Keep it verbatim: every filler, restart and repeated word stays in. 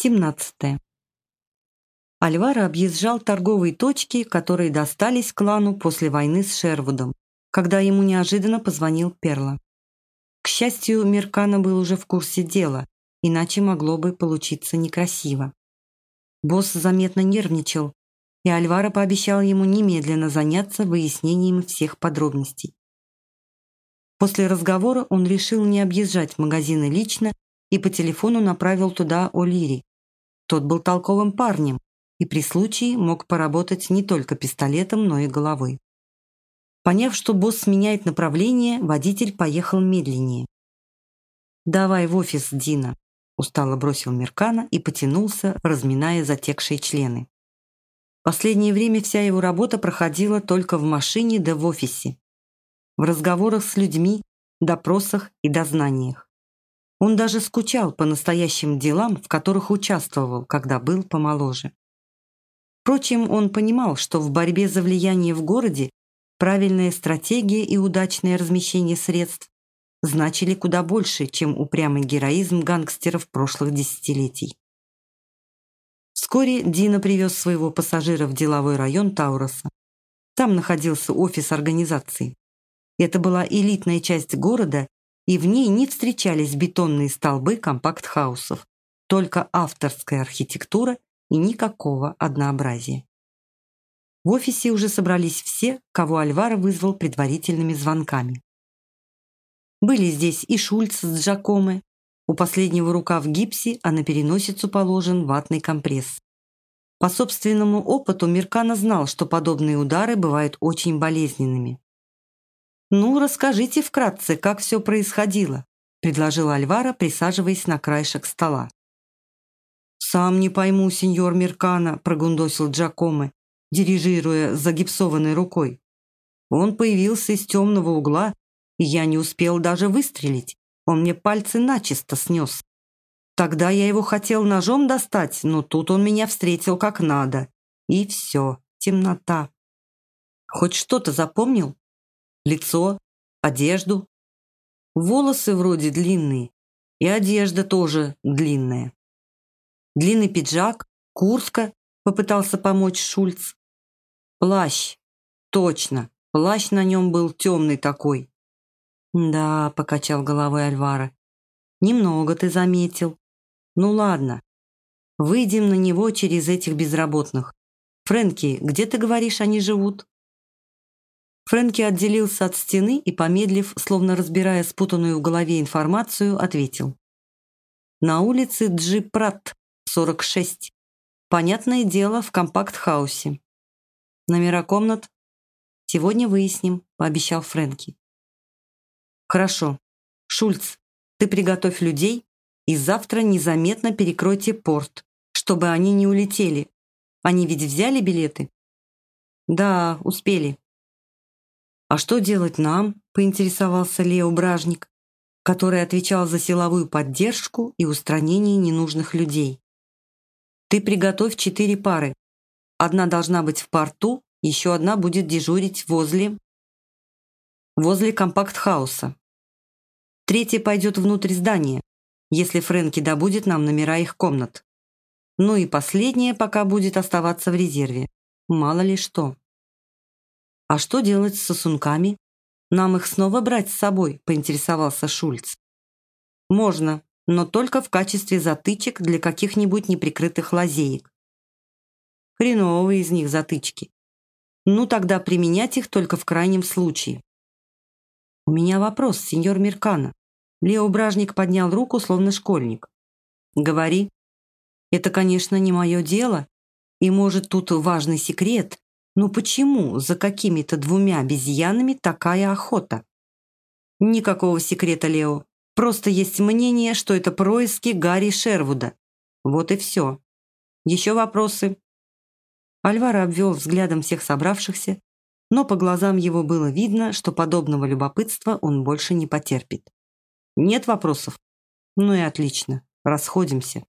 семнадцатое. Альваро объезжал торговые точки, которые достались клану после войны с Шервудом, когда ему неожиданно позвонил Перла. К счастью, Миркана был уже в курсе дела, иначе могло бы получиться некрасиво. Босс заметно нервничал, и Альваро пообещал ему немедленно заняться выяснением всех подробностей. После разговора он решил не объезжать магазины лично и по телефону направил туда О'Лири. Тот был толковым парнем и при случае мог поработать не только пистолетом, но и головой. Поняв, что босс меняет направление, водитель поехал медленнее. «Давай в офис, Дина», – устало бросил Миркана и потянулся, разминая затекшие члены. Последнее время вся его работа проходила только в машине да в офисе, в разговорах с людьми, допросах и дознаниях. Он даже скучал по настоящим делам, в которых участвовал, когда был помоложе. Впрочем, он понимал, что в борьбе за влияние в городе правильная стратегия и удачное размещение средств значили куда больше, чем упрямый героизм гангстеров прошлых десятилетий. Вскоре Дина привез своего пассажира в деловой район Тауроса. Там находился офис организации. Это была элитная часть города, и в ней не встречались бетонные столбы компакт-хаусов, только авторская архитектура и никакого однообразия. В офисе уже собрались все, кого Альваро вызвал предварительными звонками. Были здесь и Шульц с Джакоме, у последнего рука в гипсе, а на переносицу положен ватный компресс. По собственному опыту Миркана знал, что подобные удары бывают очень болезненными. «Ну, расскажите вкратце, как все происходило», – предложил Альваро, присаживаясь на краешек стола. «Сам не пойму, сеньор Миркана», – прогундосил Джакоме, дирижируя загипсованной рукой. «Он появился из темного угла, и я не успел даже выстрелить. Он мне пальцы начисто снес. Тогда я его хотел ножом достать, но тут он меня встретил как надо. И все, темнота. Хоть что-то запомнил? Лицо, одежду? Волосы вроде длинные, и одежда тоже длинная. Длинный пиджак, куртка», — попытался помочь Шульц. «Плащ. Точно, плащ на нем был темный такой». «Да», — покачал головой Альваро, — «немного ты заметил. Ну ладно, выйдем на него через этих безработных. Фрэнки, где, ты говоришь, они живут?» Фрэнки отделился от стены и, помедлив, словно разбирая спутанную в голове информацию, ответил. «На улице Джи Пратт, сорок шесть. Понятное дело, в компакт-хаусе. Номера комнат? Сегодня выясним», — пообещал Фрэнки. «Хорошо. Шульц, ты приготовь людей и завтра незаметно перекройте порт, чтобы они не улетели. Они ведь взяли билеты?» «Да, успели». «А что делать нам?» – поинтересовался Лео Бражник, который отвечал за силовую поддержку и устранение ненужных людей. «Ты приготовь четыре пары. Одна должна быть в порту, еще одна будет дежурить возле... возле компакт-хауса. Третья пойдет внутрь здания, если Фрэнки добудет нам номера их комнат. Ну и последняя пока будет оставаться в резерве. Мало ли что». «А что делать с сосунками? Нам их снова брать с собой?» – поинтересовался Шульц. «Можно, но только в качестве затычек для каких-нибудь неприкрытых лазеек». «Хреновые из них затычки. Ну тогда применять их только в крайнем случае». «У меня вопрос, сеньор Миркана». Лео Бражник поднял руку, словно школьник. «Говори. Это, конечно, не мое дело, и, может, тут важный секрет. Но почему за какими-то двумя обезьянами такая охота?» «Никакого секрета, Лео. Просто есть мнение, что это происки Гарри Шервуда. Вот и все. Еще вопросы?» Альваро обвел взглядом всех собравшихся, но по глазам его было видно, что подобного любопытства он больше не потерпит. «Нет вопросов? Ну и отлично. Расходимся».